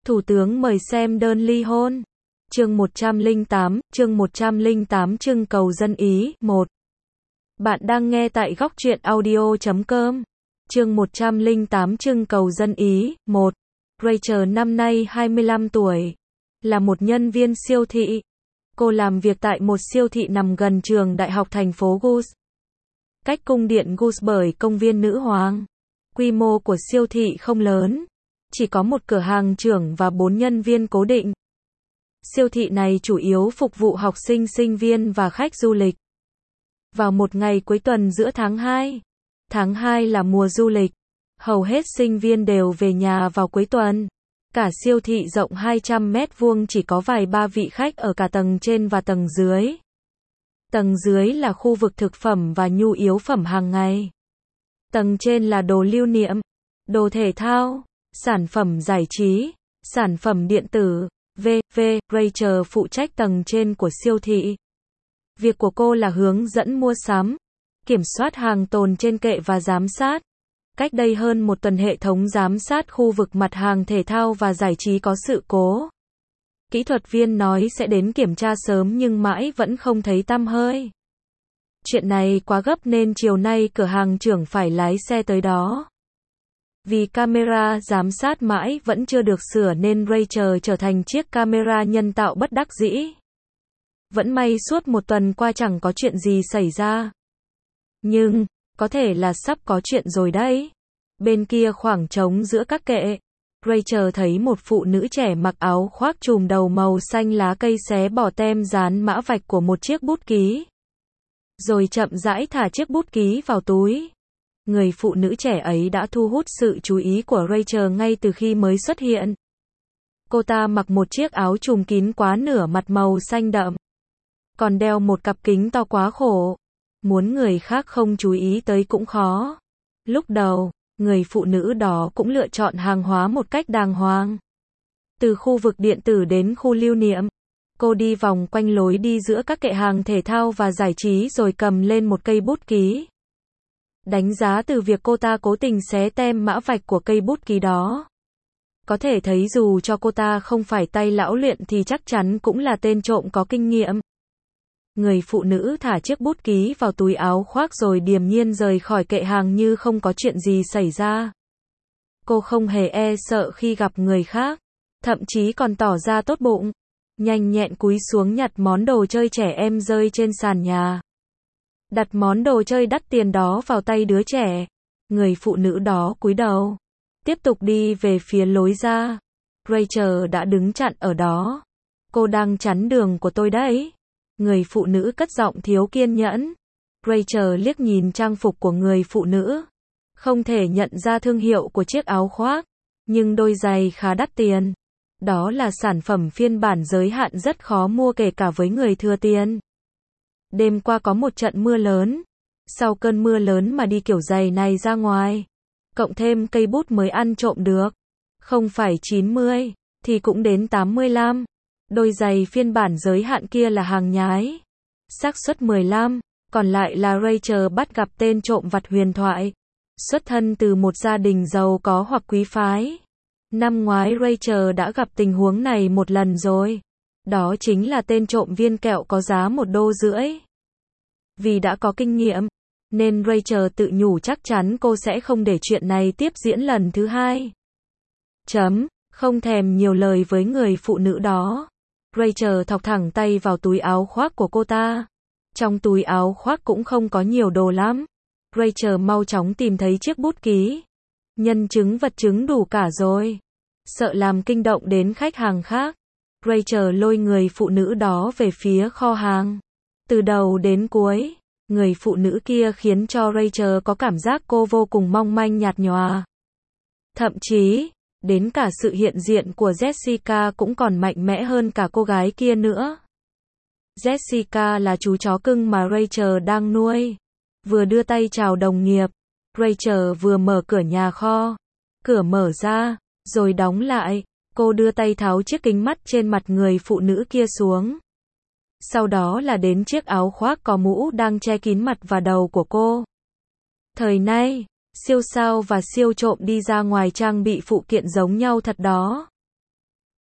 Thủ tướng mời xem đơn ly hôn. Chương 108 trưng cầu dân Ý, 1. Bạn đang nghe tại góc truyện audio.com. Chương 108 trưng cầu dân Ý, 1. Rachel năm nay 25 tuổi. Là một nhân viên siêu thị. Cô làm việc tại một siêu thị nằm gần trường đại học thành phố Goose. Cách cung điện Goose bởi công viên Nữ Hoàng. Quy mô của siêu thị không lớn. Chỉ có một cửa hàng trưởng và 4 nhân viên cố định. Siêu thị này chủ yếu phục vụ học sinh, sinh viên và khách du lịch. Vào một ngày cuối tuần giữa tháng 2. Tháng 2 là mùa du lịch. Hầu hết sinh viên đều về nhà vào cuối tuần. Cả siêu thị rộng 200 mét vuông chỉ có vài ba vị khách ở cả tầng trên và tầng dưới. Tầng dưới là khu vực thực phẩm và nhu yếu phẩm hàng ngày. Tầng trên là đồ lưu niệm, đồ thể thao, sản phẩm giải trí, sản phẩm điện tử, v.v. Rachel phụ trách tầng trên của siêu thị. Việc của cô là hướng dẫn mua sắm, kiểm soát hàng tồn trên kệ và giám sát. Cách đây hơn một tuần hệ thống giám sát khu vực mặt hàng thể thao và giải trí có sự cố. Kỹ thuật viên nói sẽ đến kiểm tra sớm nhưng mãi vẫn không thấy tăm hơi. Chuyện này quá gấp nên chiều nay cửa hàng trưởng phải lái xe tới đó. Vì camera giám sát mãi vẫn chưa được sửa nên Rachel trở thành chiếc camera nhân tạo bất đắc dĩ. Vẫn may suốt một tuần qua chẳng có chuyện gì xảy ra. Nhưng, có thể là sắp có chuyện rồi đấy. Bên kia khoảng trống giữa các kệ, Rachel thấy một phụ nữ trẻ mặc áo khoác trùm đầu màu xanh lá cây xé bỏ tem dán mã vạch của một chiếc bút ký. Rồi chậm rãi thả chiếc bút ký vào túi. Người phụ nữ trẻ ấy đã thu hút sự chú ý của Rachel ngay từ khi mới xuất hiện. Cô ta mặc một chiếc áo trùm kín quá nửa mặt màu xanh đậm. Còn đeo một cặp kính to quá khổ. Muốn người khác không chú ý tới cũng khó. Lúc đầu, người phụ nữ đó cũng lựa chọn hàng hóa một cách đàng hoàng. Từ khu vực điện tử đến khu lưu niệm, cô đi vòng quanh lối đi giữa các kệ hàng thể thao và giải trí rồi cầm lên một cây bút ký. Đánh giá từ việc cô ta cố tình xé tem mã vạch của cây bút ký đó, có thể thấy dù cho cô ta không phải tay lão luyện thì chắc chắn cũng là tên trộm có kinh nghiệm. Người phụ nữ thả chiếc bút ký vào túi áo khoác rồi điềm nhiên rời khỏi kệ hàng như không có chuyện gì xảy ra. Cô không hề e sợ khi gặp người khác, thậm chí còn tỏ ra tốt bụng, nhanh nhẹn cúi xuống nhặt món đồ chơi trẻ em rơi trên sàn nhà. Đặt món đồ chơi đắt tiền đó vào tay đứa trẻ. Người phụ nữ đó cúi đầu, tiếp tục đi về phía lối ra. Rachel đã đứng chặn ở đó. Cô đang chắn đường của tôi đấy. Người phụ nữ cất giọng thiếu kiên nhẫn. Rachel liếc nhìn trang phục của người phụ nữ. Không thể nhận ra thương hiệu của chiếc áo khoác. Nhưng đôi giày khá đắt tiền. Đó là sản phẩm phiên bản giới hạn rất khó mua kể cả với người thừa tiền. Đêm qua có một trận mưa lớn. Sau cơn mưa lớn mà đi kiểu giày này ra ngoài, cộng thêm cây bút mới ăn trộm được, không phải 90, thì cũng đến 85. Đôi giày phiên bản giới hạn kia là hàng nhái. Xác suất 15, còn lại là Rachel bắt gặp tên trộm vặt huyền thoại. Xuất thân từ một gia đình giàu có hoặc quý phái. Năm ngoái Rachel đã gặp tình huống này một lần rồi. Đó chính là tên trộm viên kẹo có giá $1.50. Vì đã có kinh nghiệm, nên Rachel tự nhủ chắc chắn cô sẽ không để chuyện này tiếp diễn lần thứ hai. Không thèm nhiều lời với người phụ nữ đó. Rachel thọc thẳng tay vào túi áo khoác của cô ta. Trong túi áo khoác cũng không có nhiều đồ lắm. Rachel mau chóng tìm thấy chiếc bút ký. Nhân chứng vật chứng đủ cả rồi. Sợ làm kinh động đến khách hàng khác, Rachel lôi người phụ nữ đó về phía kho hàng. Từ đầu đến cuối, người phụ nữ kia khiến cho Rachel có cảm giác cô vô cùng mong manh nhạt nhòa. Thậm chí, đến cả sự hiện diện của Jessica cũng còn mạnh mẽ hơn cả cô gái kia nữa. Jessica là chú chó cưng mà Rachel đang nuôi. Vừa đưa tay chào đồng nghiệp, Rachel vừa mở cửa nhà kho. Cửa mở ra, rồi đóng lại. Cô đưa tay tháo chiếc kính mắt trên mặt người phụ nữ kia xuống. Sau đó là đến chiếc áo khoác có mũ đang che kín mặt và đầu của cô. Thời nay, siêu sao và siêu trộm đi ra ngoài trang bị phụ kiện giống nhau thật đó.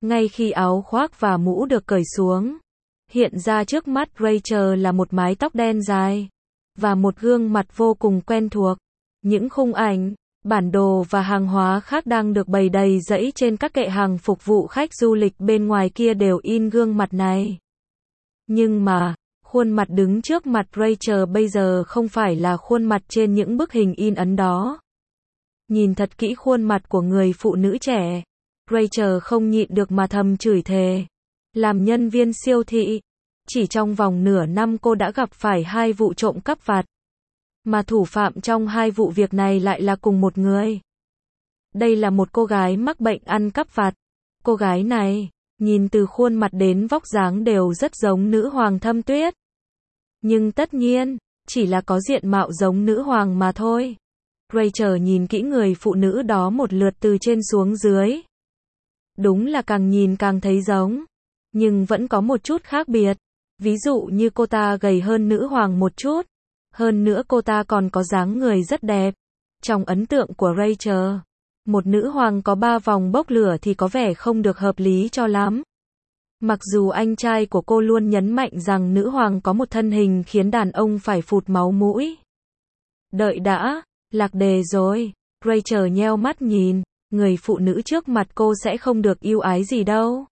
Ngay khi áo khoác và mũ được cởi xuống, hiện ra trước mắt Rachel là một mái tóc đen dài và một gương mặt vô cùng quen thuộc. Những khung ảnh, bản đồ và hàng hóa khác đang được bày đầy rẫy trên các kệ hàng phục vụ khách du lịch bên ngoài kia đều in gương mặt này. Nhưng mà, khuôn mặt đứng trước mặt Rachel bây giờ không phải là khuôn mặt trên những bức hình in ấn đó. Nhìn thật kỹ khuôn mặt của người phụ nữ trẻ, Rachel không nhịn được mà thầm chửi thề. Làm nhân viên siêu thị, chỉ trong vòng nửa năm cô đã gặp phải 2 vụ trộm cắp vặt. Mà thủ phạm trong 2 vụ việc này lại là cùng một người. Đây là một cô gái mắc bệnh ăn cắp vặt. Cô gái này, nhìn từ khuôn mặt đến vóc dáng đều rất giống nữ hoàng Thâm Tuyết. Nhưng tất nhiên, chỉ là có diện mạo giống nữ hoàng mà thôi. Rachel nhìn kỹ người phụ nữ đó một lượt từ trên xuống dưới. Đúng là càng nhìn càng thấy giống, nhưng vẫn có một chút khác biệt. Ví dụ như cô ta gầy hơn nữ hoàng một chút. Hơn nữa cô ta còn có dáng người rất đẹp. Trong ấn tượng của Rachel, một nữ hoàng có 3 vòng bốc lửa thì có vẻ không được hợp lý cho lắm. Mặc dù anh trai của cô luôn nhấn mạnh rằng nữ hoàng có một thân hình khiến đàn ông phải phụt máu mũi. Đợi đã, lạc đề rồi. Rachel nheo mắt nhìn, người phụ nữ trước mặt cô sẽ không được ưu ái gì đâu.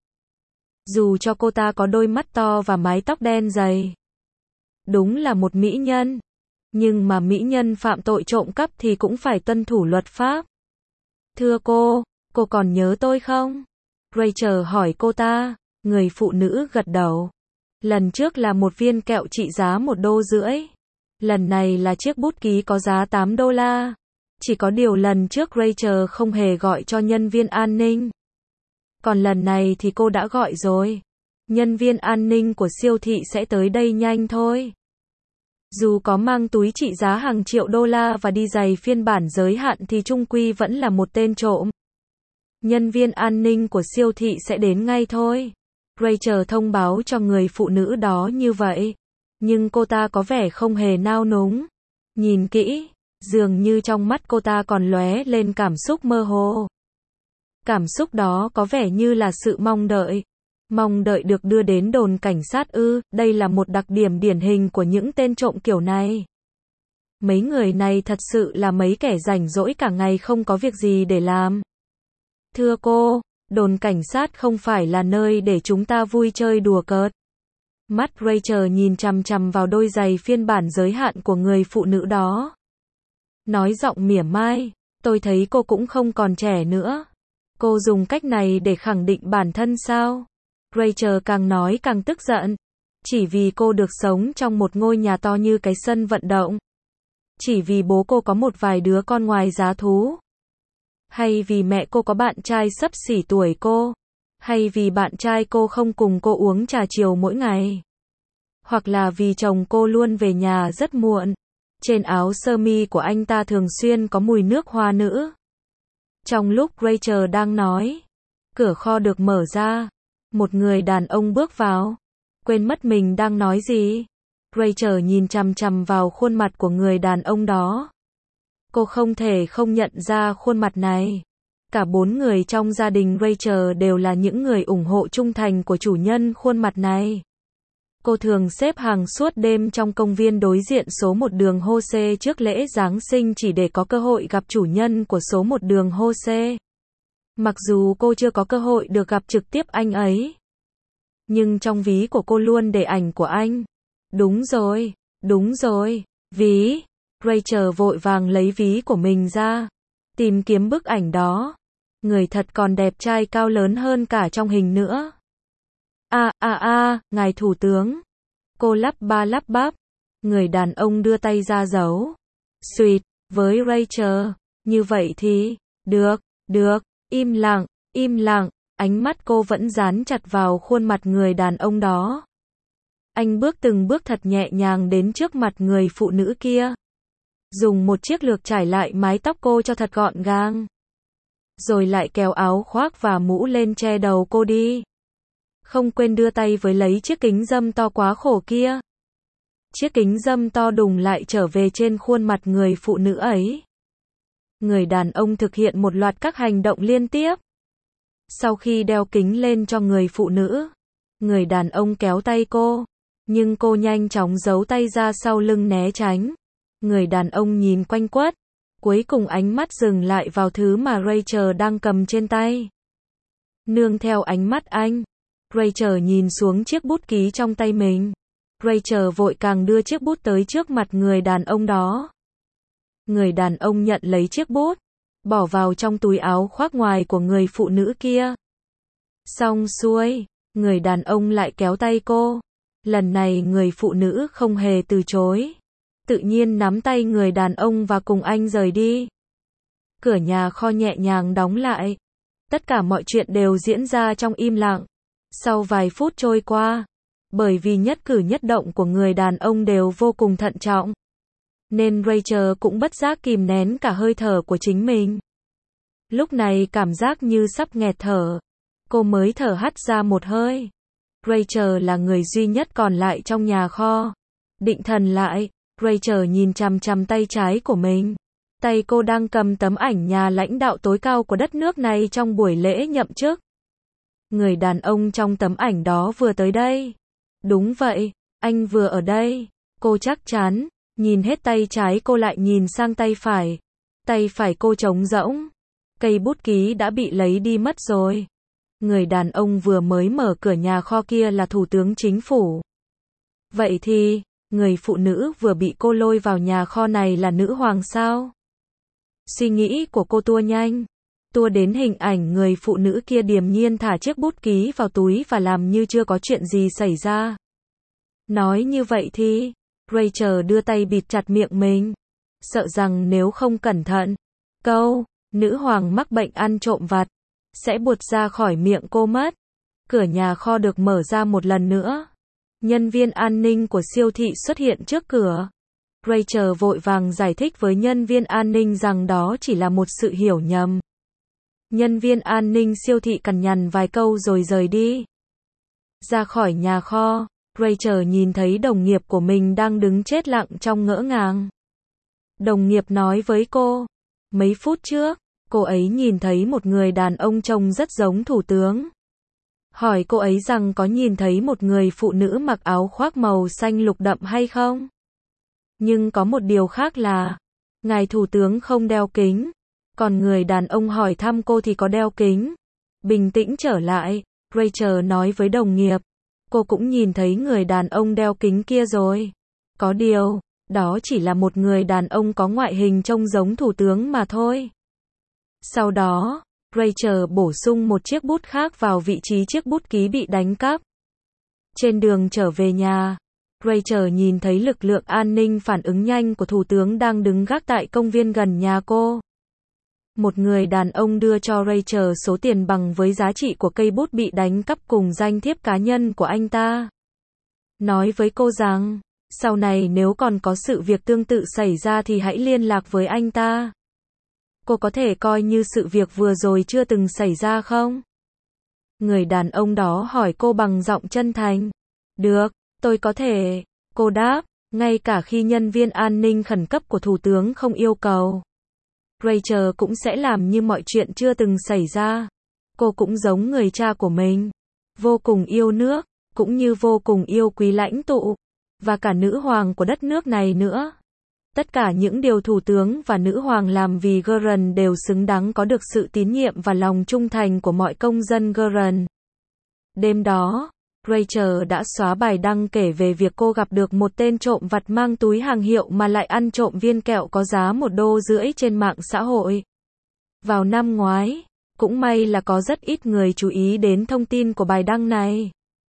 Dù cho cô ta có đôi mắt to và mái tóc đen dày. Đúng là một mỹ nhân. Nhưng mà mỹ nhân phạm tội trộm cắp thì cũng phải tuân thủ luật pháp. Thưa cô còn nhớ tôi không? Rachel hỏi cô ta. Người phụ nữ gật đầu. Lần trước là một viên kẹo trị giá $1.50. Lần này là chiếc bút ký có giá $8. Chỉ có điều lần trước Rachel không hề gọi cho nhân viên an ninh. Còn lần này thì cô đã gọi rồi. Nhân viên an ninh của siêu thị sẽ tới đây nhanh thôi. Dù có mang túi trị giá hàng triệu $, và đi giày phiên bản giới hạn thì chung quy vẫn là một tên trộm. Nhân viên an ninh của siêu thị sẽ đến ngay thôi. Rachel thông báo cho người phụ nữ đó như vậy. Nhưng cô ta có vẻ không hề nao núng. Nhìn kỹ, dường như trong mắt cô ta còn lóe lên cảm xúc mơ hồ. Cảm xúc đó có vẻ như là sự mong đợi. Mong đợi được đưa đến đồn cảnh sát ư, đây là một đặc điểm điển hình của những tên trộm kiểu này. Mấy người này thật sự là mấy kẻ rảnh rỗi cả ngày không có việc gì để làm. Thưa cô, đồn cảnh sát không phải là nơi để chúng ta vui chơi đùa cợt. Mắt Rachel nhìn chằm chằm vào đôi giày phiên bản giới hạn của người phụ nữ đó. Nói giọng mỉa mai, tôi thấy cô cũng không còn trẻ nữa. Cô dùng cách này để khẳng định bản thân sao? Rachel càng nói càng tức giận. Chỉ vì cô được sống trong một ngôi nhà to như cái sân vận động. Chỉ vì bố cô có một vài đứa con ngoài giá thú. Hay vì mẹ cô có bạn trai xấp xỉ tuổi cô. Hay vì bạn trai cô không cùng cô uống trà chiều mỗi ngày. Hoặc là vì chồng cô luôn về nhà rất muộn. Trên áo sơ mi của anh ta thường xuyên có mùi nước hoa nữ. Trong lúc Rachel đang nói, cửa kho được mở ra. Một người đàn ông bước vào. Quên mất mình đang nói gì. Rachel nhìn chằm chằm vào khuôn mặt của người đàn ông đó. Cô không thể không nhận ra khuôn mặt này. Cả 4 người trong gia đình Rachel đều là những người ủng hộ trung thành của chủ nhân khuôn mặt này. Cô thường xếp hàng suốt đêm trong công viên đối diện số 1 đường Jose trước lễ Giáng sinh chỉ để có cơ hội gặp chủ nhân của số 1 đường Jose. Mặc dù cô chưa có cơ hội được gặp trực tiếp anh ấy. Nhưng trong ví của cô luôn để ảnh của anh. Đúng rồi, ví. Rachel vội vàng lấy ví của mình ra. Tìm kiếm bức ảnh đó. Người thật còn đẹp trai cao lớn hơn cả trong hình nữa. Ngài thủ tướng. Cô lắp ba lắp bắp. Người đàn ông đưa tay ra giấu. Xuyệt, với Rachel. Như vậy thì, được, im lặng, ánh mắt cô vẫn dán chặt vào khuôn mặt người đàn ông đó. Anh bước từng bước thật nhẹ nhàng đến trước mặt người phụ nữ kia. Dùng một chiếc lược trải lại mái tóc cô cho thật gọn gàng. Rồi lại kéo áo khoác và mũ lên che đầu cô đi. Không quên đưa tay với lấy chiếc kính râm to quá khổ kia. Chiếc kính râm to đùng lại trở về trên khuôn mặt người phụ nữ ấy. Người đàn ông thực hiện một loạt các hành động liên tiếp. Sau khi đeo kính lên cho người phụ nữ, người đàn ông kéo tay cô, nhưng cô nhanh chóng giấu tay ra sau lưng né tránh. Người đàn ông nhìn quanh quất, cuối cùng ánh mắt dừng lại vào thứ mà Rachel đang cầm trên tay. Nương theo ánh mắt anh, Rachel nhìn xuống chiếc bút ký trong tay mình. Rachel vội càng đưa chiếc bút tới trước mặt người đàn ông đó. Người đàn ông nhận lấy chiếc bút, bỏ vào trong túi áo khoác ngoài của người phụ nữ kia. Xong xuôi, người đàn ông lại kéo tay cô. Lần này người phụ nữ không hề từ chối. Tự nhiên nắm tay người đàn ông và cùng anh rời đi. Cửa nhà kho nhẹ nhàng đóng lại. Tất cả mọi chuyện đều diễn ra trong im lặng. Sau vài phút trôi qua, bởi vì nhất cử nhất động của người đàn ông đều vô cùng thận trọng, nên Rachel cũng bất giác kìm nén cả hơi thở của chính mình. Lúc này cảm giác như sắp nghẹt thở, cô mới thở hắt ra một hơi. Rachel là người duy nhất còn lại trong nhà kho. Định thần lại, Rachel nhìn chằm chằm tay trái của mình. Tay cô đang cầm tấm ảnh nhà lãnh đạo tối cao của đất nước này trong buổi lễ nhậm chức. Người đàn ông trong tấm ảnh đó vừa tới đây. Đúng vậy, anh vừa ở đây. Cô chắc chắn, nhìn hết tay trái cô lại nhìn sang tay phải. Tay phải cô trống rỗng. Cây bút ký đã bị lấy đi mất rồi. Người đàn ông vừa mới mở cửa nhà kho kia là thủ tướng chính phủ. Vậy thì, người phụ nữ vừa bị cô lôi vào nhà kho này là nữ hoàng sao? Suy nghĩ của cô tua nhanh. Tua đến hình ảnh người phụ nữ kia điềm nhiên thả chiếc bút ký vào túi và làm như chưa có chuyện gì xảy ra. Nói như vậy thì, Rachel đưa tay bịt chặt miệng mình. Sợ rằng nếu không cẩn thận, câu, nữ hoàng mắc bệnh ăn trộm vặt, sẽ buột ra khỏi miệng cô mất. Cửa nhà kho được mở ra một lần nữa. Nhân viên an ninh của siêu thị xuất hiện trước cửa. Rachel vội vàng giải thích với nhân viên an ninh rằng đó chỉ là một sự hiểu nhầm. Nhân viên an ninh siêu thị cằn nhằn vài câu rồi rời đi. Ra khỏi nhà kho, Rachel nhìn thấy đồng nghiệp của mình đang đứng chết lặng trong ngỡ ngàng. Đồng nghiệp nói với cô, mấy phút trước, cô ấy nhìn thấy một người đàn ông trông rất giống thủ tướng. Hỏi cô ấy rằng có nhìn thấy một người phụ nữ mặc áo khoác màu xanh lục đậm hay không? Nhưng có một điều khác là, ngài thủ tướng không đeo kính. Còn người đàn ông hỏi thăm cô thì có đeo kính. Bình tĩnh trở lại, Rachel nói với đồng nghiệp. Cô cũng nhìn thấy người đàn ông đeo kính kia rồi. Có điều, đó chỉ là một người đàn ông có ngoại hình trông giống thủ tướng mà thôi. Sau đó, Rachel bổ sung một chiếc bút khác vào vị trí chiếc bút ký bị đánh cắp. Trên đường trở về nhà, Rachel nhìn thấy lực lượng an ninh phản ứng nhanh của thủ tướng đang đứng gác tại công viên gần nhà cô. Một người đàn ông đưa cho Rachel số tiền bằng với giá trị của cây bút bị đánh cắp cùng danh thiếp cá nhân của anh ta. Nói với cô rằng, sau này nếu còn có sự việc tương tự xảy ra thì hãy liên lạc với anh ta. Cô có thể coi như sự việc vừa rồi chưa từng xảy ra không? Người đàn ông đó hỏi cô bằng giọng chân thành. Được, tôi có thể. Cô đáp, ngay cả khi nhân viên an ninh khẩn cấp của thủ tướng không yêu cầu. Rachel cũng sẽ làm như mọi chuyện chưa từng xảy ra. Cô cũng giống người cha của mình. Vô cùng yêu nước, cũng như vô cùng yêu quý lãnh tụ. Và cả nữ hoàng của đất nước này nữa. Tất cả những điều thủ tướng và nữ hoàng làm vì Guerin đều xứng đáng có được sự tín nhiệm và lòng trung thành của mọi công dân Guerin. Đêm đó, Rachel đã xóa bài đăng kể về việc cô gặp được một tên trộm vặt mang túi hàng hiệu mà lại ăn trộm viên kẹo có giá $1,50 trên mạng xã hội. Vào năm ngoái, cũng may là có rất ít người chú ý đến thông tin của bài đăng này.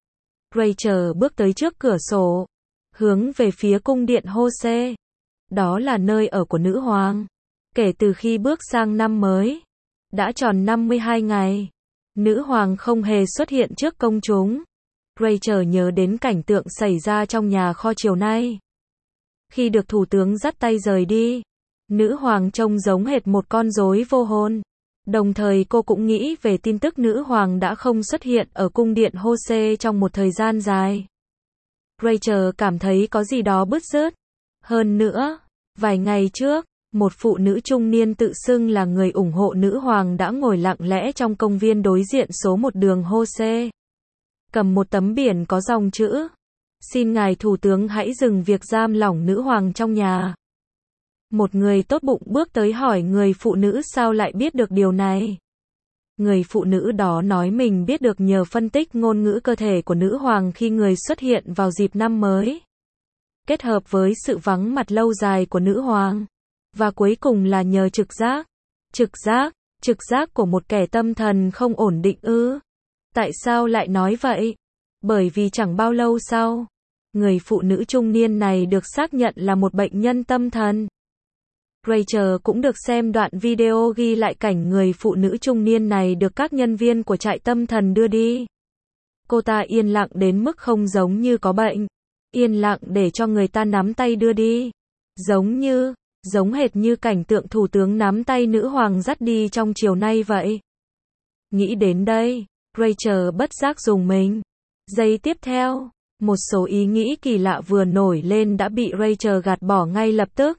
Rachel bước tới trước cửa sổ, hướng về phía cung điện Jose. Đó là nơi ở của nữ hoàng. Kể từ khi bước sang năm mới, đã tròn 52 ngày, nữ hoàng không hề xuất hiện trước công chúng. Rachel nhớ đến cảnh tượng xảy ra trong nhà kho chiều nay. Khi được thủ tướng dắt tay rời đi, nữ hoàng trông giống hệt một con rối vô hồn. Đồng thời cô cũng nghĩ về tin tức nữ hoàng đã không xuất hiện ở cung điện Jose trong một thời gian dài. Rachel cảm thấy có gì đó bứt rứt. Hơn nữa, vài ngày trước, Một phụ nữ trung niên tự xưng là người ủng hộ nữ hoàng đã ngồi lặng lẽ trong công viên đối diện số 1 đường Jose. Cầm một tấm biển có dòng chữ: xin ngài thủ tướng hãy dừng việc giam lỏng nữ hoàng trong nhà. Một người tốt bụng bước tới hỏi người phụ nữ sao lại biết được điều này. Người phụ nữ đó nói mình biết được nhờ phân tích ngôn ngữ cơ thể của nữ hoàng khi người xuất hiện vào dịp năm mới, kết hợp với sự vắng mặt lâu dài của nữ hoàng. Và cuối cùng là nhờ trực giác. Trực giác của một kẻ tâm thần không ổn định ư? Tại sao lại nói vậy? Bởi vì chẳng bao lâu sau, người phụ nữ trung niên này được xác nhận là một bệnh nhân tâm thần. Rachel cũng được xem đoạn video ghi lại cảnh người phụ nữ trung niên này được các nhân viên của trại tâm thần đưa đi. Cô ta yên lặng đến mức không giống như có bệnh. Yên lặng để cho người ta nắm tay đưa đi. Giống hệt như cảnh tượng thủ tướng nắm tay nữ hoàng dắt đi trong chiều nay vậy. Nghĩ đến đây, Rachel bất giác rùng mình. Giây tiếp theo, một số ý nghĩ kỳ lạ vừa nổi lên đã bị Rachel gạt bỏ ngay lập tức.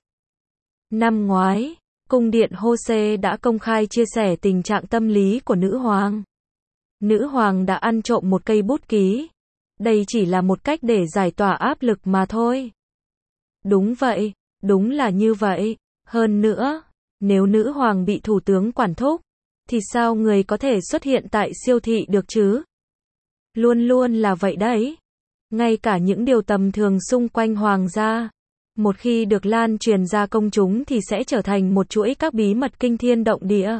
Năm ngoái, cung điện Jose đã công khai chia sẻ tình trạng tâm lý của nữ hoàng. Nữ hoàng đã ăn trộm một cây bút ký. Đây chỉ là một cách để giải tỏa áp lực mà thôi. Đúng vậy, đúng là như vậy. Hơn nữa, nếu nữ hoàng bị thủ tướng quản thúc, thì sao người có thể xuất hiện tại siêu thị được chứ? Luôn luôn là vậy đấy. Ngay cả những điều tầm thường xung quanh hoàng gia, một khi được lan truyền ra công chúng thì sẽ trở thành một chuỗi các bí mật kinh thiên động địa.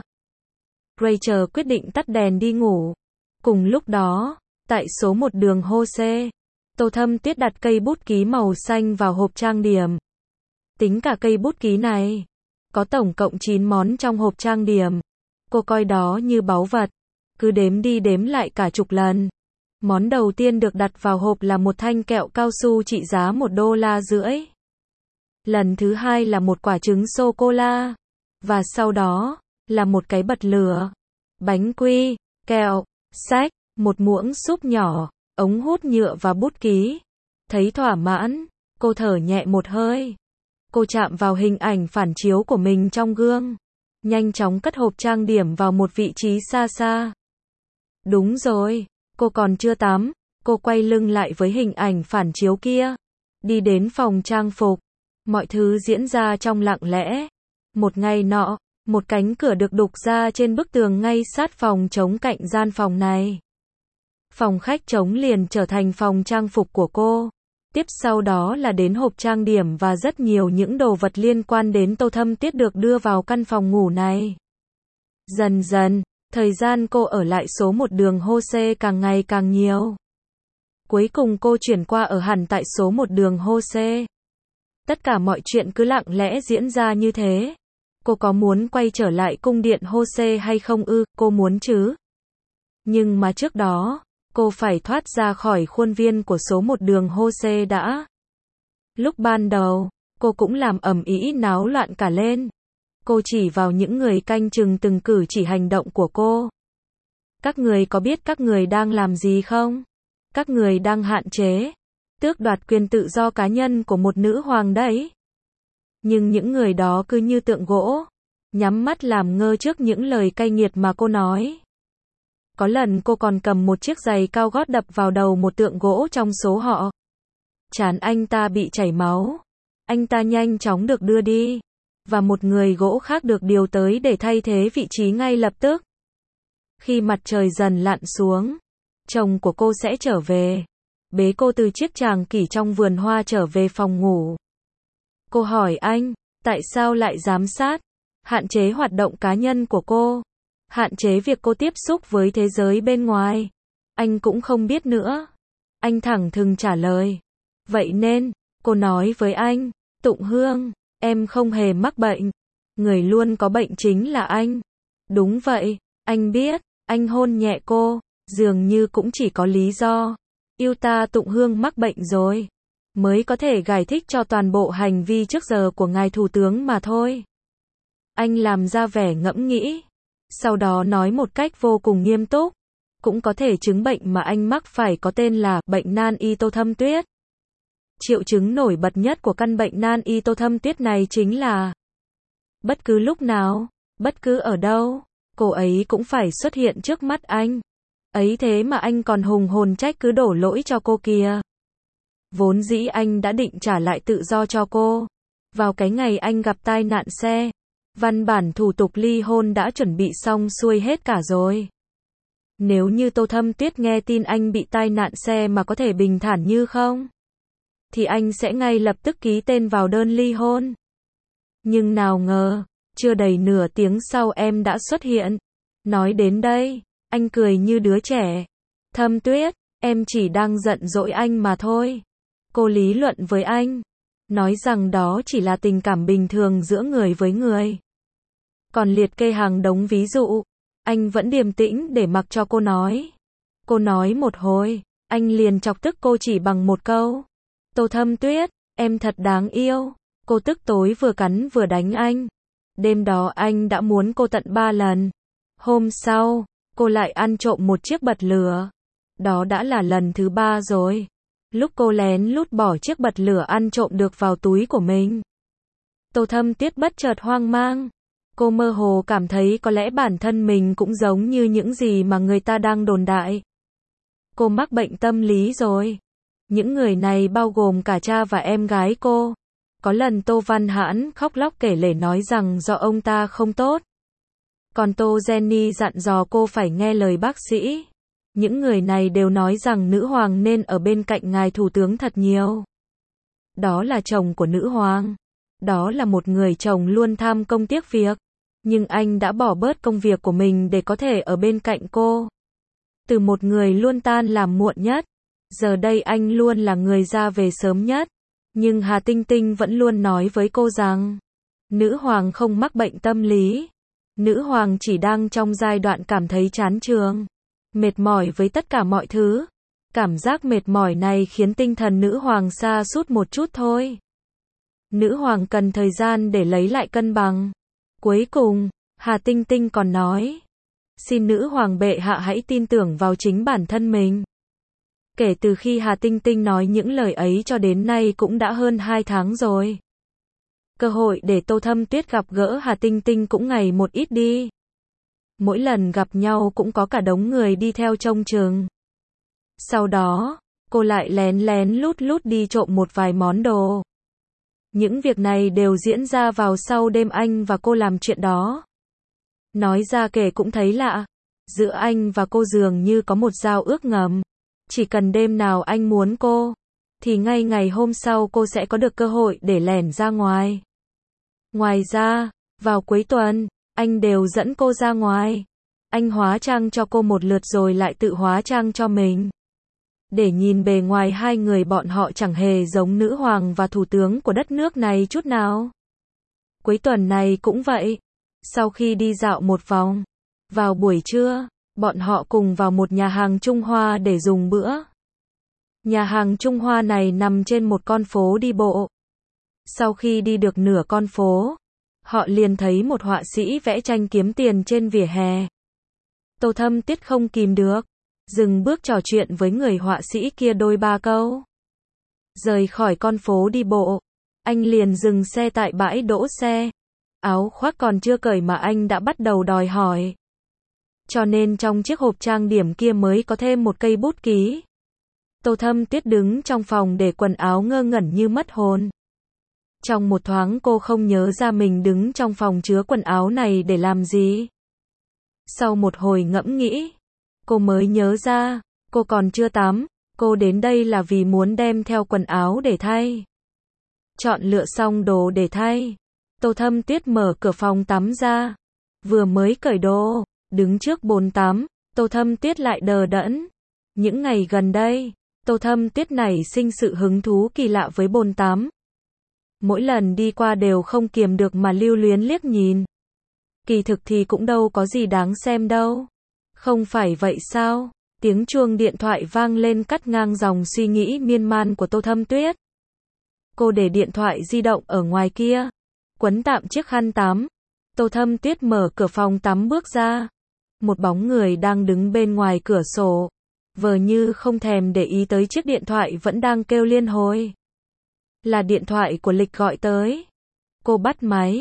Rachel quyết định tắt đèn đi ngủ. Cùng lúc đó, tại số 1 đường Jose, Tô Thâm Tuyết đặt cây bút ký màu xanh vào hộp trang điểm. Tính cả cây bút ký này, có tổng cộng 9 món trong hộp trang điểm. Cô coi đó như báu vật, cứ đếm đi đếm lại cả chục lần. Món đầu tiên được đặt vào hộp là một thanh kẹo cao su trị giá $1.50. Lần thứ hai là một quả trứng sô-cô-la. Và sau đó, là một cái bật lửa, bánh quy, kẹo, sách, một muỗng súp nhỏ, ống hút nhựa và bút ký. Thấy thỏa mãn, cô thở nhẹ một hơi. Cô chạm vào hình ảnh phản chiếu của mình trong gương. Nhanh chóng cất hộp trang điểm vào một vị trí xa xa. Đúng rồi, cô còn chưa tắm. Cô quay lưng lại với hình ảnh phản chiếu kia. Đi đến phòng trang phục. Mọi thứ diễn ra trong lặng lẽ. Một ngày nọ, một cánh cửa được đục ra trên bức tường ngay sát phòng trống cạnh gian phòng này. Phòng khách trống liền trở thành phòng trang phục của cô. Tiếp sau đó là đến hộp trang điểm và rất nhiều những đồ vật liên quan đến Tô Thâm Tuyết được đưa vào căn phòng ngủ này. Dần dần, thời gian cô ở lại số 1 đường Jose càng ngày càng nhiều. Cuối cùng cô chuyển qua ở hẳn tại số 1 đường Jose. Tất cả mọi chuyện cứ lặng lẽ diễn ra như thế. Cô có muốn quay trở lại cung điện Jose hay không ư? Cô muốn chứ. Nhưng mà trước đó, cô phải thoát ra khỏi khuôn viên của số 1 đường Jose đã. Lúc ban đầu, cô cũng làm ầm ĩ náo loạn cả lên. Cô chỉ vào những người canh chừng từng cử chỉ hành động của cô. Các người có biết các người đang làm gì không? Các người đang hạn chế, tước đoạt quyền tự do cá nhân của một nữ hoàng đấy. Nhưng những người đó cứ như tượng gỗ, nhắm mắt làm ngơ trước những lời cay nghiệt mà cô nói. Có lần cô còn cầm một chiếc giày cao gót đập vào đầu một tượng gỗ trong số họ. Trán anh ta bị chảy máu. Anh ta nhanh chóng được đưa đi. Và một người gỗ khác được điều tới để thay thế vị trí ngay lập tức. Khi mặt trời dần lặn xuống, chồng của cô sẽ trở về. Bế cô từ chiếc tràng kỷ trong vườn hoa trở về phòng ngủ. Cô hỏi anh, tại sao lại giám sát, hạn chế hoạt động cá nhân của cô, hạn chế việc cô tiếp xúc với thế giới bên ngoài. Anh cũng không biết nữa. Anh thẳng thừng trả lời. Vậy nên, cô nói với anh, Tụng Hương, em không hề mắc bệnh. Người luôn có bệnh chính là anh. Đúng vậy, anh biết. Anh hôn nhẹ cô, dường như cũng chỉ có lý do. Yêu ta Tụng Hương mắc bệnh rồi, mới có thể giải thích cho toàn bộ hành vi trước giờ của ngài thủ tướng mà thôi. Anh làm ra vẻ ngẫm nghĩ. Sau đó nói một cách vô cùng nghiêm túc. Cũng có thể chứng bệnh mà anh mắc phải có tên là bệnh nan y Tô Thâm Tuyết. Triệu chứng nổi bật nhất của căn bệnh nan y Tô Thâm Tuyết này chính là Bất cứ lúc nào, bất cứ ở đâu, cô ấy cũng phải xuất hiện trước mắt anh. Ấy thế mà anh còn hùng hồn trách cứ đổ lỗi cho cô kìa. Vốn dĩ anh đã định trả lại tự do cho cô. Vào cái ngày anh gặp tai nạn xe, văn bản thủ tục ly hôn đã chuẩn bị xong xuôi hết cả rồi. Nếu như Tô Thâm Tuyết nghe tin anh bị tai nạn xe mà có thể bình thản như không, thì anh sẽ ngay lập tức ký tên vào đơn ly hôn. Nhưng nào ngờ, chưa đầy nửa tiếng sau em đã xuất hiện. Nói đến đây, anh cười như đứa trẻ. Thâm Tuyết, em chỉ đang giận dỗi anh mà thôi. Cô lý luận với anh, nói rằng đó chỉ là tình cảm bình thường giữa người với người. Còn liệt kê hàng đống ví dụ, anh vẫn điềm tĩnh để mặc cho cô nói. Cô nói một hồi, anh liền chọc tức cô chỉ bằng một câu. Tô Thâm Tuyết, em thật đáng yêu. Cô tức tối vừa cắn vừa đánh anh. Đêm đó anh đã muốn cô tận 3 lần. Hôm sau, cô lại ăn trộm một chiếc bật lửa. Đó đã là lần thứ 3 rồi. Lúc cô lén lút bỏ chiếc bật lửa ăn trộm được vào túi của mình, Tô Thâm Tuyết bất chợt hoang mang. Cô mơ hồ cảm thấy có lẽ bản thân mình cũng giống như những gì mà người ta đang đồn đại. Cô mắc bệnh tâm lý rồi. Những người này bao gồm cả cha và em gái cô. Có lần Tô Văn Hãn khóc lóc kể lể nói rằng do ông ta không tốt. Còn Tô Jenny dặn dò cô phải nghe lời bác sĩ. Những người này đều nói rằng nữ hoàng nên ở bên cạnh ngài thủ tướng thật nhiều. Đó là chồng của nữ hoàng. Đó là một người chồng luôn tham công tiếc việc. Nhưng anh đã bỏ bớt công việc của mình để có thể ở bên cạnh cô. Từ một người luôn tan làm muộn nhất, giờ đây anh luôn là người ra về sớm nhất. Nhưng Hà Tinh Tinh vẫn luôn nói với cô rằng, nữ hoàng không mắc bệnh tâm lý. Nữ hoàng chỉ đang trong giai đoạn cảm thấy chán chường, mệt mỏi với tất cả mọi thứ. Cảm giác mệt mỏi này khiến tinh thần nữ hoàng sa sút một chút thôi. Nữ hoàng cần thời gian để lấy lại cân bằng. Cuối cùng, Hà Tinh Tinh còn nói, xin nữ hoàng bệ hạ hãy tin tưởng vào chính bản thân mình. Kể từ khi Hà Tinh Tinh nói những lời ấy cho đến nay cũng đã hơn 2 tháng rồi. Cơ hội để Tô Thâm Tuyết gặp gỡ Hà Tinh Tinh cũng ngày một ít đi. Mỗi lần gặp nhau cũng có cả đống người đi theo trông chừng. Sau đó, cô lại lén lén lút lút đi trộm một vài món đồ. Những việc này đều diễn ra vào sau đêm anh và cô làm chuyện đó. Nói ra kể cũng thấy lạ. Giữa anh và cô dường như có một giao ước ngầm. Chỉ cần đêm nào anh muốn cô, thì ngay ngày hôm sau cô sẽ có được cơ hội để lẻn ra ngoài. Ngoài ra, vào cuối tuần, anh đều dẫn cô ra ngoài. Anh hóa trang cho cô một lượt rồi lại tự hóa trang cho mình. Để nhìn bề ngoài hai người bọn họ chẳng hề giống nữ hoàng và thủ tướng của đất nước này chút nào. Cuối tuần này cũng vậy. Sau khi đi dạo một vòng, vào buổi trưa, bọn họ cùng vào một nhà hàng Trung Hoa để dùng bữa. Nhà hàng Trung Hoa này nằm trên một con phố đi bộ. Sau khi đi được nửa con phố, họ liền thấy một họa sĩ vẽ tranh kiếm tiền trên vỉa hè. Tô Thâm Tuyết không kìm được, dừng bước trò chuyện với người họa sĩ kia đôi ba câu. Rời khỏi con phố đi bộ, anh liền dừng xe tại bãi đỗ xe. Áo khoác còn chưa cởi mà anh đã bắt đầu đòi hỏi. Cho nên trong chiếc hộp trang điểm kia mới có thêm một cây bút ký. Tô Thâm Tuyết đứng trong phòng để quần áo ngơ ngẩn như mất hồn. Trong một thoáng cô không nhớ ra mình đứng trong phòng chứa quần áo này để làm gì. Sau một hồi ngẫm nghĩ, cô mới nhớ ra, cô còn chưa tắm, cô đến đây là vì muốn đem theo quần áo để thay. Chọn lựa xong đồ để thay, Tô Thâm Tuyết mở cửa phòng tắm ra. Vừa mới cởi đồ, đứng trước bồn tắm, Tô Thâm Tuyết lại đờ đẫn. Những ngày gần đây, Tô Thâm Tuyết nảy sinh sự hứng thú kỳ lạ với bồn tắm. Mỗi lần đi qua đều không kiềm được mà lưu luyến liếc nhìn. Kỳ thực thì cũng đâu có gì đáng xem đâu. Không phải vậy sao? Tiếng chuông điện thoại vang lên cắt ngang dòng suy nghĩ miên man của Tô Thâm Tuyết. Cô để điện thoại di động ở ngoài kia, quấn tạm chiếc khăn tắm. Tô Thâm Tuyết mở cửa phòng tắm bước ra. Một bóng người đang đứng bên ngoài cửa sổ, vờ như không thèm để ý tới chiếc điện thoại vẫn đang kêu liên hồi. Là điện thoại của Lịch gọi tới. Cô bắt máy,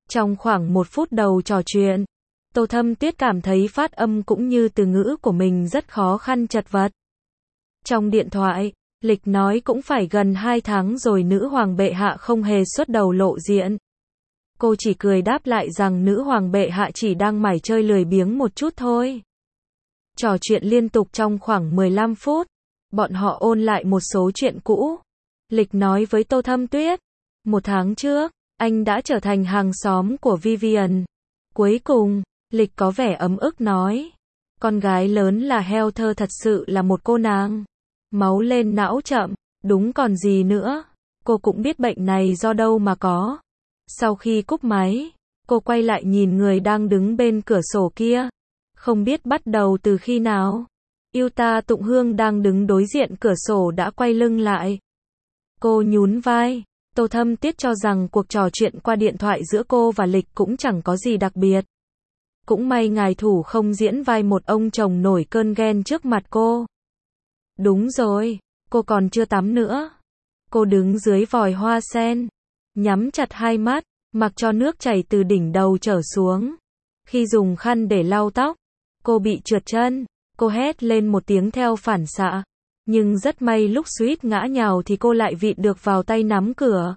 Trong khoảng 1 phút đầu trò chuyện, Tô Thâm Tuyết cảm thấy phát âm cũng như từ ngữ của mình rất khó khăn chật vật. Trong điện thoại, Lịch nói cũng phải gần 2 tháng rồi nữ hoàng bệ hạ không hề xuất đầu lộ diện. Cô chỉ cười đáp lại rằng nữ hoàng bệ hạ chỉ đang mải chơi lười biếng một chút thôi. Trò chuyện liên tục trong khoảng 15 phút. Bọn họ ôn lại một số chuyện cũ. Lịch nói với Tô Thâm Tuyết. 1 tháng trước, anh đã trở thành hàng xóm của Vivian. Cuối cùng, Lịch có vẻ ấm ức nói. Con gái lớn là Heather thật sự là một cô nàng. Máu lên não chậm, đúng còn gì nữa. Cô cũng biết bệnh này do đâu mà có. Sau khi cúp máy, cô quay lại nhìn người đang đứng bên cửa sổ kia. Không biết bắt đầu từ khi nào. Yuta Tụng Hương đang đứng đối diện cửa sổ đã quay lưng lại. Cô nhún vai. Tô Thâm Tuyết cho rằng cuộc trò chuyện qua điện thoại giữa cô và Lịch cũng chẳng có gì đặc biệt. Cũng may ngài thủ không diễn vai một ông chồng nổi cơn ghen trước mặt cô. Đúng rồi, cô còn chưa tắm nữa. Cô đứng dưới vòi hoa sen, nhắm chặt hai mắt, mặc cho nước chảy từ đỉnh đầu trở xuống. Khi dùng khăn để lau tóc, cô bị trượt chân. Cô hét lên một tiếng theo phản xạ. Nhưng rất may lúc suýt ngã nhào thì cô lại vịn được vào tay nắm cửa.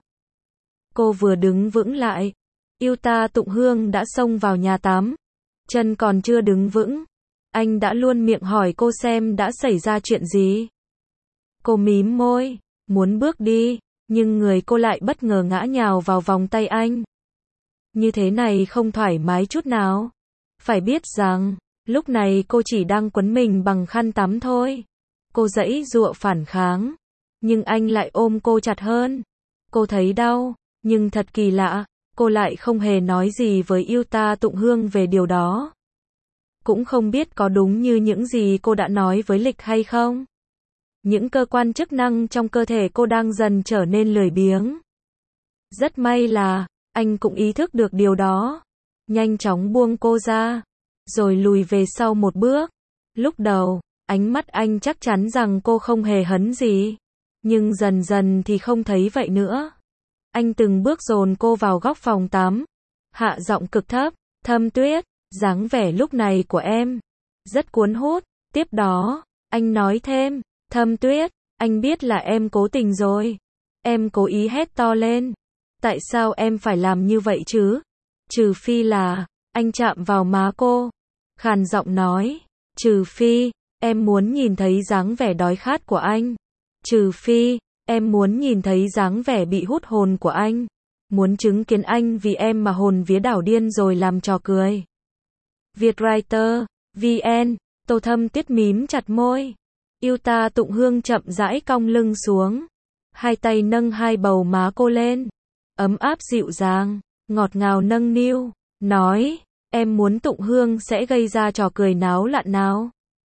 Cô vừa đứng vững lại, Yuta Tụng Hương đã xông vào nhà tắm. Chân còn chưa đứng vững, anh đã luôn miệng hỏi cô xem đã xảy ra chuyện gì. Cô mím môi, muốn bước đi, nhưng người cô lại bất ngờ ngã nhào vào vòng tay anh. Như thế này không thoải mái chút nào. Phải biết rằng, lúc này cô chỉ đang quấn mình bằng khăn tắm thôi. Cô giãy giụa phản kháng, nhưng anh lại ôm cô chặt hơn. Cô thấy đau, nhưng thật kỳ lạ, cô lại không hề nói gì với Yuta Tụng Hương về điều đó. Cũng không biết có đúng như những gì cô đã nói với Lịch hay không. Những cơ quan chức năng trong cơ thể cô đang dần trở nên lười biếng. Rất may là, anh cũng ý thức được điều đó. Nhanh chóng buông cô ra, rồi lùi về sau một bước. Lúc đầu, ánh mắt anh chắc chắn rằng cô không hề hấn gì. Nhưng dần dần thì không thấy vậy nữa. Anh từng bước dồn cô vào góc phòng tắm. Hạ giọng cực thấp, Thâm Tuyết, dáng vẻ lúc này của em rất cuốn hút. Tiếp đó, anh nói thêm, Thâm Tuyết, anh biết là em cố tình rồi. Em cố ý hét to lên. Tại sao em phải làm như vậy chứ? Trừ phi là, anh chạm vào má cô. Khàn giọng nói, trừ phi, em muốn nhìn thấy dáng vẻ đói khát của anh. Trừ phi, em muốn nhìn thấy dáng vẻ bị hút hồn của anh. Muốn chứng kiến anh vì em mà hồn vía đảo điên rồi làm trò cười. Vietwriter, VN, Tô Thâm Tuyết mím chặt môi. Yuta Tụng Hương chậm rãi cong lưng xuống. Hai tay nâng hai bầu má cô lên. Ấm áp dịu dàng, ngọt ngào nâng niu, nói, em muốn Tụng Hương sẽ gây ra trò cười náo loạn nào?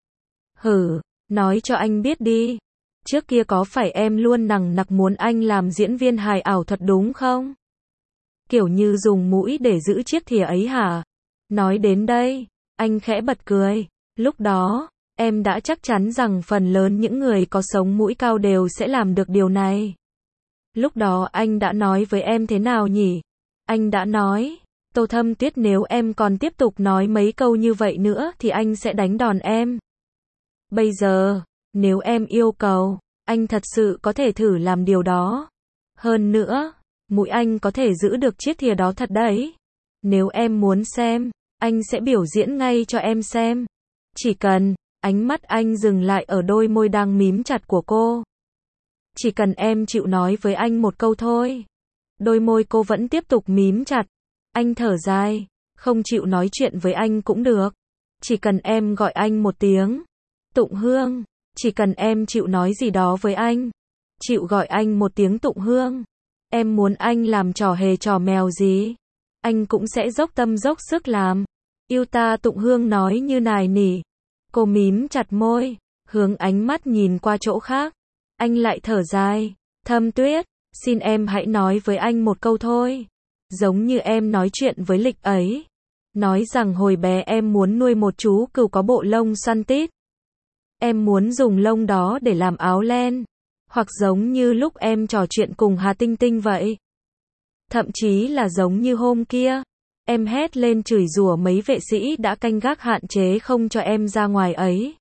Hử, nói cho anh biết đi. Trước kia có phải em luôn nằng nặc muốn anh làm diễn viên hài ảo thuật đúng không? Kiểu như dùng mũi để giữ chiếc thìa ấy hả? Nói đến đây, anh khẽ bật cười. Lúc đó, em đã chắc chắn rằng phần lớn những người có sống mũi cao đều sẽ làm được điều này. Lúc đó anh đã nói với em thế nào nhỉ? Anh đã nói, Tô Thâm Tuyết, nếu em còn tiếp tục nói mấy câu như vậy nữa thì anh sẽ đánh đòn em. Bây giờ, nếu em yêu cầu, anh thật sự có thể thử làm điều đó. Hơn nữa, mũi anh có thể giữ được chiếc thìa đó thật đấy. Nếu em muốn xem, anh sẽ biểu diễn ngay cho em xem. Chỉ cần, ánh mắt anh dừng lại ở đôi môi đang mím chặt của cô. Chỉ cần em chịu nói với anh một câu thôi. Đôi môi cô vẫn tiếp tục mím chặt. Anh thở dài, không chịu nói chuyện với anh cũng được. Chỉ cần em gọi anh một tiếng. Tụng Hương, chỉ cần em chịu nói gì đó với anh. Chịu gọi anh một tiếng Tụng Hương. Em muốn anh làm trò hề trò mèo gì, anh cũng sẽ dốc tâm dốc sức làm. Yuta Tụng Hương nói như nài nỉ. Cô mím chặt môi, hướng ánh mắt nhìn qua chỗ khác. Anh lại thở dài, Thâm Tuyết, xin em hãy nói với anh một câu thôi. Giống như em nói chuyện với Lịch ấy. Nói rằng hồi bé em muốn nuôi một chú cừu có bộ lông xoăn tít. Em muốn dùng lông đó để làm áo len. Hoặc giống như lúc em trò chuyện cùng Hà Tinh Tinh vậy. Thậm chí là giống như hôm kia, Em hét lên chửi rủa mấy vệ sĩ đã canh gác hạn chế không cho em ra ngoài ấy.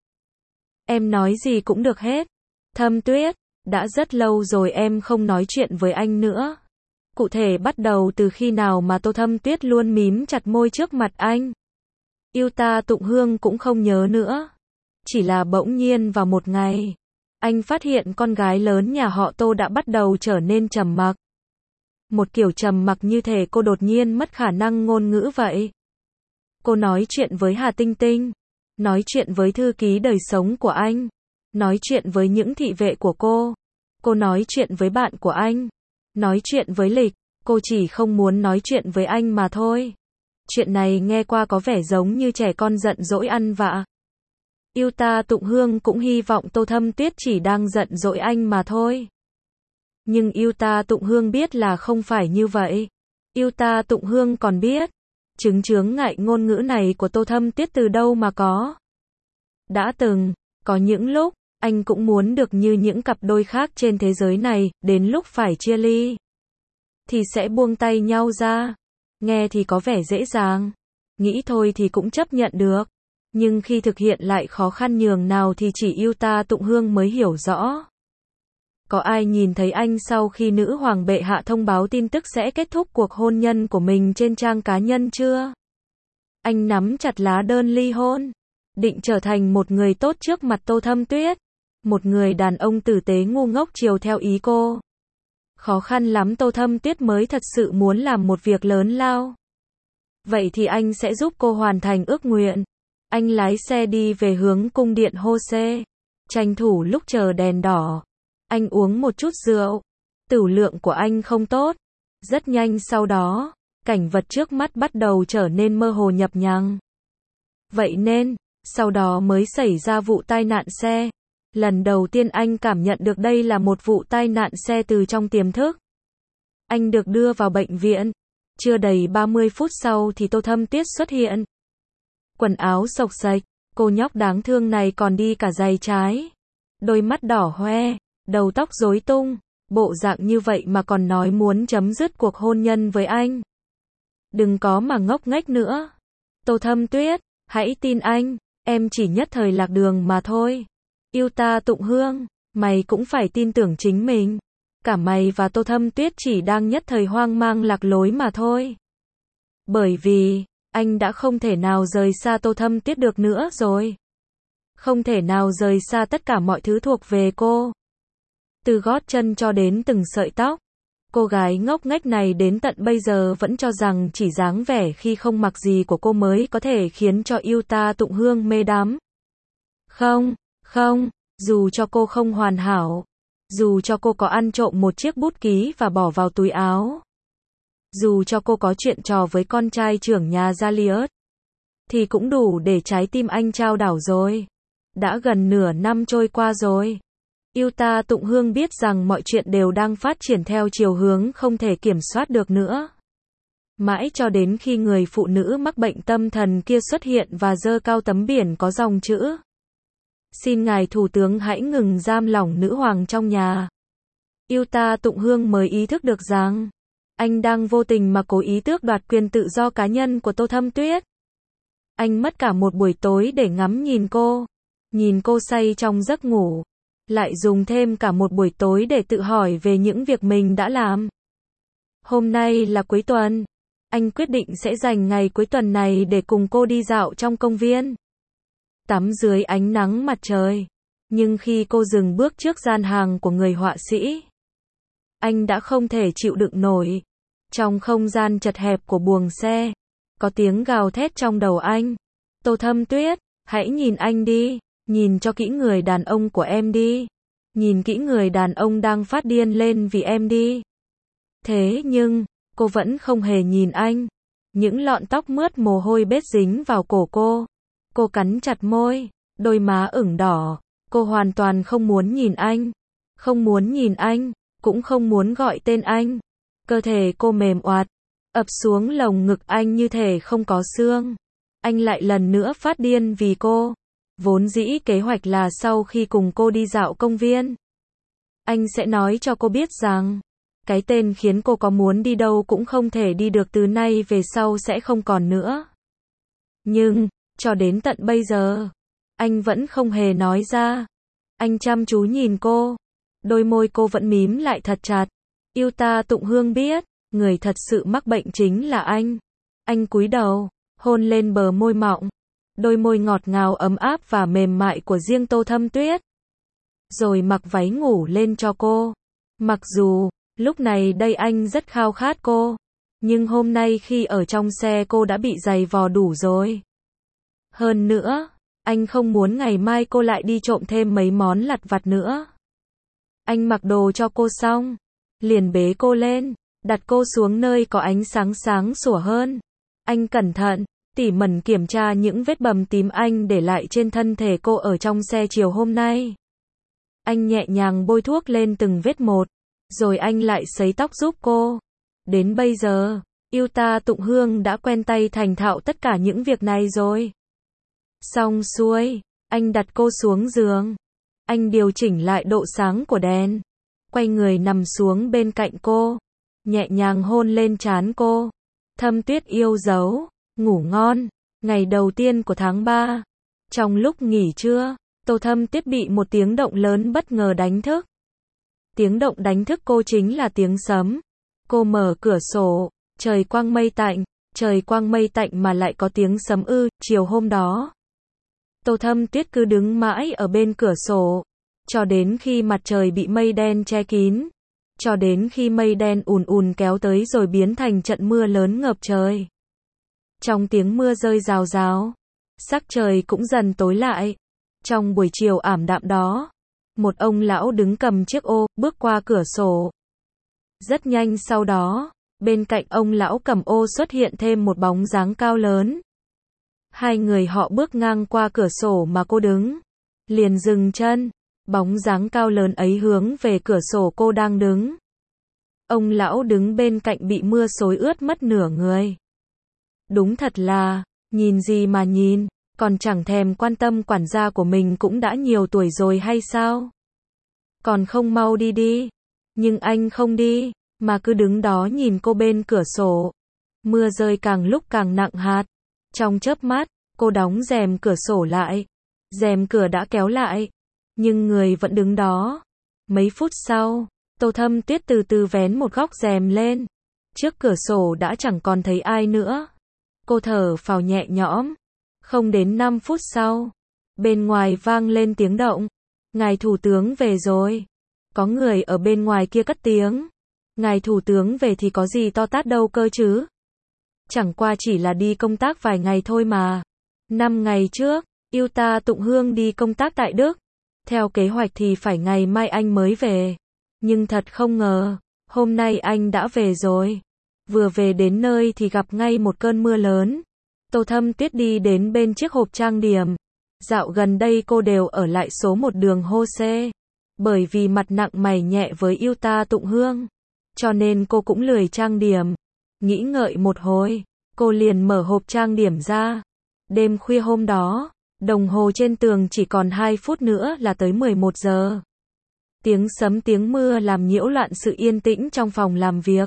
Em nói gì cũng được hết. Thâm Tuyết, đã rất lâu rồi em không nói chuyện với anh nữa. Cụ thể bắt đầu từ khi nào mà Tô Thâm Tuyết luôn mím chặt môi trước mặt anh? Yêu ta Tụng Hương cũng không nhớ nữa. Chỉ là bỗng nhiên vào một ngày, anh phát hiện con gái lớn nhà họ Tô đã bắt đầu trở nên trầm mặc. Một kiểu trầm mặc như thể cô đột nhiên mất khả năng ngôn ngữ vậy. Cô nói chuyện với Hà Tinh Tinh, nói chuyện với thư ký đời sống của anh, nói chuyện với những thị vệ của cô nói chuyện với bạn của anh, nói chuyện với Lịch, cô chỉ không muốn nói chuyện với anh mà thôi. Chuyện này nghe qua có vẻ giống như trẻ con giận dỗi ăn vạ. Yêu ta Tụng Hương cũng hy vọng Tô Thâm Tuyết chỉ đang giận dỗi anh mà thôi. Nhưng Yêu ta Tụng Hương biết là không phải như vậy. Yêu ta Tụng Hương còn biết, chứng chướng ngại ngôn ngữ này của Tô Thâm Tuyết từ đâu mà có. Đã từng, có những lúc, anh cũng muốn được như những cặp đôi khác trên thế giới này, đến lúc phải chia ly thì sẽ buông tay nhau ra. Nghe thì có vẻ dễ dàng, nghĩ thôi thì cũng chấp nhận được. Nhưng khi thực hiện lại khó khăn nhường nào thì chỉ Yêu ta Tụng Hương mới hiểu rõ. Có ai nhìn thấy anh sau khi nữ hoàng bệ hạ thông báo tin tức sẽ kết thúc cuộc hôn nhân của mình trên trang cá nhân chưa? Anh nắm chặt lá đơn ly hôn, định trở thành một người tốt trước mặt Tô Thâm Tuyết, một người đàn ông tử tế ngu ngốc chiều theo ý cô. Khó khăn lắm Tô Thâm Tuyết mới thật sự muốn làm một việc lớn lao. Vậy thì anh sẽ giúp cô hoàn thành ước nguyện. Anh lái xe đi về hướng cung điện Hô-xê, tranh thủ lúc chờ đèn đỏ. Anh uống một chút rượu, tửu lượng của anh không tốt. Rất nhanh sau đó, cảnh vật trước mắt bắt đầu trở nên mơ hồ nhập nhằng. Vậy nên, sau đó mới xảy ra vụ tai nạn xe. Lần đầu tiên anh cảm nhận được đây là một vụ tai nạn xe từ trong tiềm thức. Anh được đưa vào bệnh viện. Chưa đầy 30 phút sau thì Tô Thâm Tuyết xuất hiện. Quần áo xộc xệch, cô nhóc đáng thương này còn đi cả giày trái. Đôi mắt đỏ hoe, đầu tóc rối tung, bộ dạng như vậy mà còn nói muốn chấm dứt cuộc hôn nhân với anh. Đừng có mà ngốc nghếch nữa. Tô Thâm Tuyết, hãy tin anh, em chỉ nhất thời lạc đường mà thôi. Yêu ta Tụng Hương, mày cũng phải tin tưởng chính mình. Cả mày và Tô Thâm Tuyết chỉ đang nhất thời hoang mang lạc lối mà thôi. Bởi vì, anh đã không thể nào rời xa Tô Thâm Tuyết được nữa rồi. Không thể nào rời xa tất cả mọi thứ thuộc về cô. Từ gót chân cho đến từng sợi tóc. Cô gái ngốc nghếch này đến tận bây giờ vẫn cho rằng chỉ dáng vẻ khi không mặc gì của cô mới có thể khiến cho Yêu ta Tụng Hương mê đắm. Không, dù cho cô không hoàn hảo, dù cho cô có ăn trộm một chiếc bút ký và bỏ vào túi áo, dù cho cô có chuyện trò với con trai trưởng nhà Gilead, thì cũng đủ để trái tim anh chao đảo rồi. Đã gần nửa năm trôi qua rồi. Yêu ta Tụng Hương biết rằng mọi chuyện đều đang phát triển theo chiều hướng không thể kiểm soát được nữa. Mãi cho đến khi người phụ nữ mắc bệnh tâm thần kia xuất hiện và giơ cao tấm biển có dòng chữ: xin ngài thủ tướng hãy ngừng giam lỏng nữ hoàng trong nhà. Yêu ta Tụng Hương mới ý thức được rằng anh đang vô tình mà cố ý tước đoạt quyền tự do cá nhân của Tô Thâm Tuyết. Anh mất cả một buổi tối để ngắm nhìn cô say trong giấc ngủ, lại dùng thêm cả một buổi tối để tự hỏi về những việc mình đã làm. Hôm nay là cuối tuần, anh quyết định sẽ dành ngày cuối tuần này để cùng cô đi dạo trong công viên, tắm dưới ánh nắng mặt trời. Nhưng khi cô dừng bước trước gian hàng của người họa sĩ, anh đã không thể chịu đựng nổi. Trong không gian chật hẹp của buồng xe, có tiếng gào thét trong đầu anh. Tô Thâm Tuyết, hãy nhìn anh đi, nhìn cho kỹ người đàn ông của em đi. Nhìn kỹ người đàn ông đang phát điên lên vì em đi. Thế nhưng, cô vẫn không hề nhìn anh. Những lọn tóc mướt mồ hôi bết dính vào cổ cô. Cô cắn chặt môi, đôi má ửng đỏ. Cô hoàn toàn không muốn nhìn anh. Không muốn nhìn anh, cũng không muốn gọi tên anh. Cơ thể cô mềm oạt, ập xuống lồng ngực anh như thể không có xương. Anh lại lần nữa phát điên vì cô. Vốn dĩ kế hoạch là sau khi cùng cô đi dạo công viên, anh sẽ nói cho cô biết rằng Cái tên khiến cô có muốn đi đâu cũng không thể đi được, từ nay về sau sẽ không còn nữa. Nhưng, cho đến tận bây giờ, anh vẫn không hề nói ra. Anh chăm chú nhìn cô. Đôi môi cô vẫn mím lại thật chặt. Yêu ta Tụng Hương biết, người thật sự mắc bệnh chính là anh. Anh cúi đầu, hôn lên bờ môi mọng. Đôi môi ngọt ngào ấm áp và mềm mại của riêng Tô Thâm Tuyết. Rồi mặc váy ngủ lên cho cô. Mặc dù, lúc này đây anh rất khao khát cô. Nhưng hôm nay khi ở trong xe cô đã bị giày vò đủ rồi. Hơn nữa, anh không muốn ngày mai cô lại đi trộm thêm mấy món lặt vặt nữa. Anh mặc đồ cho cô xong, liền bế cô lên, đặt cô xuống nơi có ánh sáng sáng sủa hơn. Anh cẩn thận, tỉ mẩn kiểm tra những vết bầm tím anh để lại trên thân thể cô ở trong xe chiều hôm nay. Anh nhẹ nhàng bôi thuốc lên từng vết một, rồi anh lại sấy tóc giúp cô. Đến bây giờ, Yêu ta Tụng Hương đã quen tay thành thạo tất cả những việc này rồi. Xong xuôi, anh đặt cô xuống giường. Anh điều chỉnh lại độ sáng của đèn. Quay người nằm xuống bên cạnh cô. Nhẹ nhàng hôn lên trán cô. Thâm Tuyết yêu dấu. Ngủ ngon. Ngày đầu tiên của tháng 3. Trong lúc nghỉ trưa, Tô Thâm Tuyết bị một tiếng động lớn bất ngờ đánh thức. Tiếng động đánh thức cô chính là tiếng sấm. Cô mở cửa sổ. Trời quang mây tạnh. Trời quang mây tạnh mà lại có tiếng sấm ư. Chiều hôm đó, Tô Thâm Tuyết cứ đứng mãi ở bên cửa sổ, cho đến khi mặt trời bị mây đen che kín, cho đến khi mây đen ùn ùn kéo tới rồi biến thành trận mưa lớn ngập trời. Trong tiếng mưa rơi rào rào, sắc trời cũng dần tối lại. Trong buổi chiều ảm đạm đó, một ông lão đứng cầm chiếc ô, bước qua cửa sổ. Rất nhanh sau đó, bên cạnh ông lão cầm ô xuất hiện thêm một bóng dáng cao lớn. Hai người họ bước ngang qua cửa sổ mà cô đứng, liền dừng chân. Bóng dáng cao lớn ấy hướng về cửa sổ cô đang đứng. Ông lão đứng bên cạnh bị mưa xối ướt mất nửa người. Đúng thật là, nhìn gì mà nhìn, còn chẳng thèm quan tâm quản gia của mình cũng đã nhiều tuổi rồi hay sao? Còn không mau đi đi. Nhưng anh không đi, mà cứ đứng đó nhìn cô bên cửa sổ. Mưa rơi càng lúc càng nặng hạt. Trong chớp mắt, cô đóng rèm cửa sổ lại. Rèm cửa đã kéo lại, nhưng người vẫn đứng đó. Mấy phút sau, Tô Thâm Tuyết từ từ vén một góc rèm lên. Trước cửa sổ đã chẳng còn thấy ai nữa. Cô thở phào nhẹ nhõm. Không đến 5 phút sau, bên ngoài vang lên tiếng động. Ngài thủ tướng về rồi. Có người ở bên ngoài kia cất tiếng. Ngài thủ tướng về thì có gì to tát đâu cơ chứ? Chẳng qua chỉ là đi công tác vài ngày thôi mà. 5 ngày trước, Yêu ta Tụng Hương đi công tác tại Đức. Theo kế hoạch thì phải ngày mai anh mới về. Nhưng thật không ngờ, hôm nay anh đã về rồi. Vừa về đến nơi thì gặp ngay một cơn mưa lớn. Tô Thâm Tuyết đi đến bên chiếc hộp trang điểm. Dạo gần đây cô đều ở lại số 1 đường Hô-xê. Bởi vì mặt nặng mày nhẹ với Yêu ta Tụng Hương, cho nên cô cũng lười trang điểm. Nghĩ ngợi một hồi, cô liền mở hộp trang điểm ra. Đêm khuya hôm đó, đồng hồ trên tường chỉ còn 2 phút nữa là tới 11 giờ. Tiếng sấm tiếng mưa làm nhiễu loạn sự yên tĩnh trong phòng làm việc.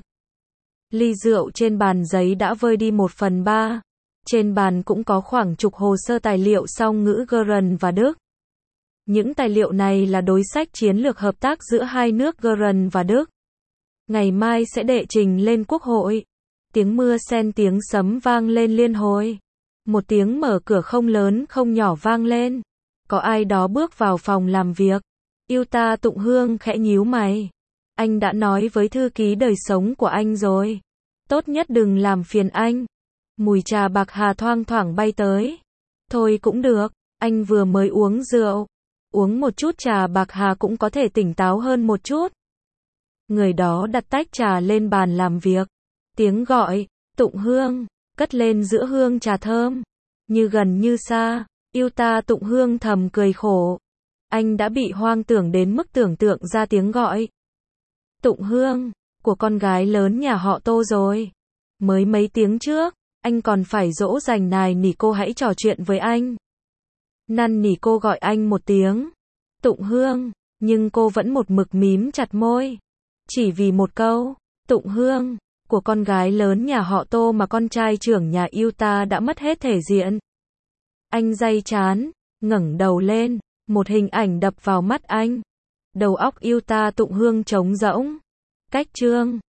Ly rượu trên bàn giấy đã vơi đi 1/3. Trên bàn cũng có khoảng chục hồ sơ tài liệu song ngữ Geren và Đức. Những tài liệu này là đối sách chiến lược hợp tác giữa hai nước Geren và Đức. Ngày mai sẽ đệ trình lên Quốc hội. Tiếng mưa xen tiếng sấm vang lên liên hồi. Một tiếng mở cửa không lớn không nhỏ vang lên. Có ai đó bước vào phòng làm việc. Yêu ta Tụng Hương khẽ nhíu mày. Anh đã nói với thư ký đời sống của anh rồi. Tốt nhất đừng làm phiền anh. Mùi trà bạc hà thoang thoảng bay tới. Thôi cũng được, anh vừa mới uống rượu. Uống một chút trà bạc hà cũng có thể tỉnh táo hơn một chút. Người đó đặt tách trà lên bàn làm việc. Tiếng gọi, Tụng Hương, cất lên giữa hương trà thơm. Như gần như xa, Yêu ta Tụng Hương thầm cười khổ. Anh đã bị hoang tưởng đến mức tưởng tượng ra tiếng gọi. Tụng Hương, của con gái lớn nhà họ Tô rồi. Mới mấy tiếng trước, anh còn phải dỗ dành nài nỉ cô hãy trò chuyện với anh. Năn nỉ cô gọi anh một tiếng. Tụng Hương, nhưng cô vẫn một mực mím chặt môi. Chỉ vì một câu, tụng hương, của con gái lớn nhà họ Tô mà con trai trưởng nhà Utah đã mất hết thể diện. Anh day chán, ngẩng đầu lên, một hình ảnh đập vào mắt anh. Đầu óc Utah tụng hương trống rỗng. Cách chương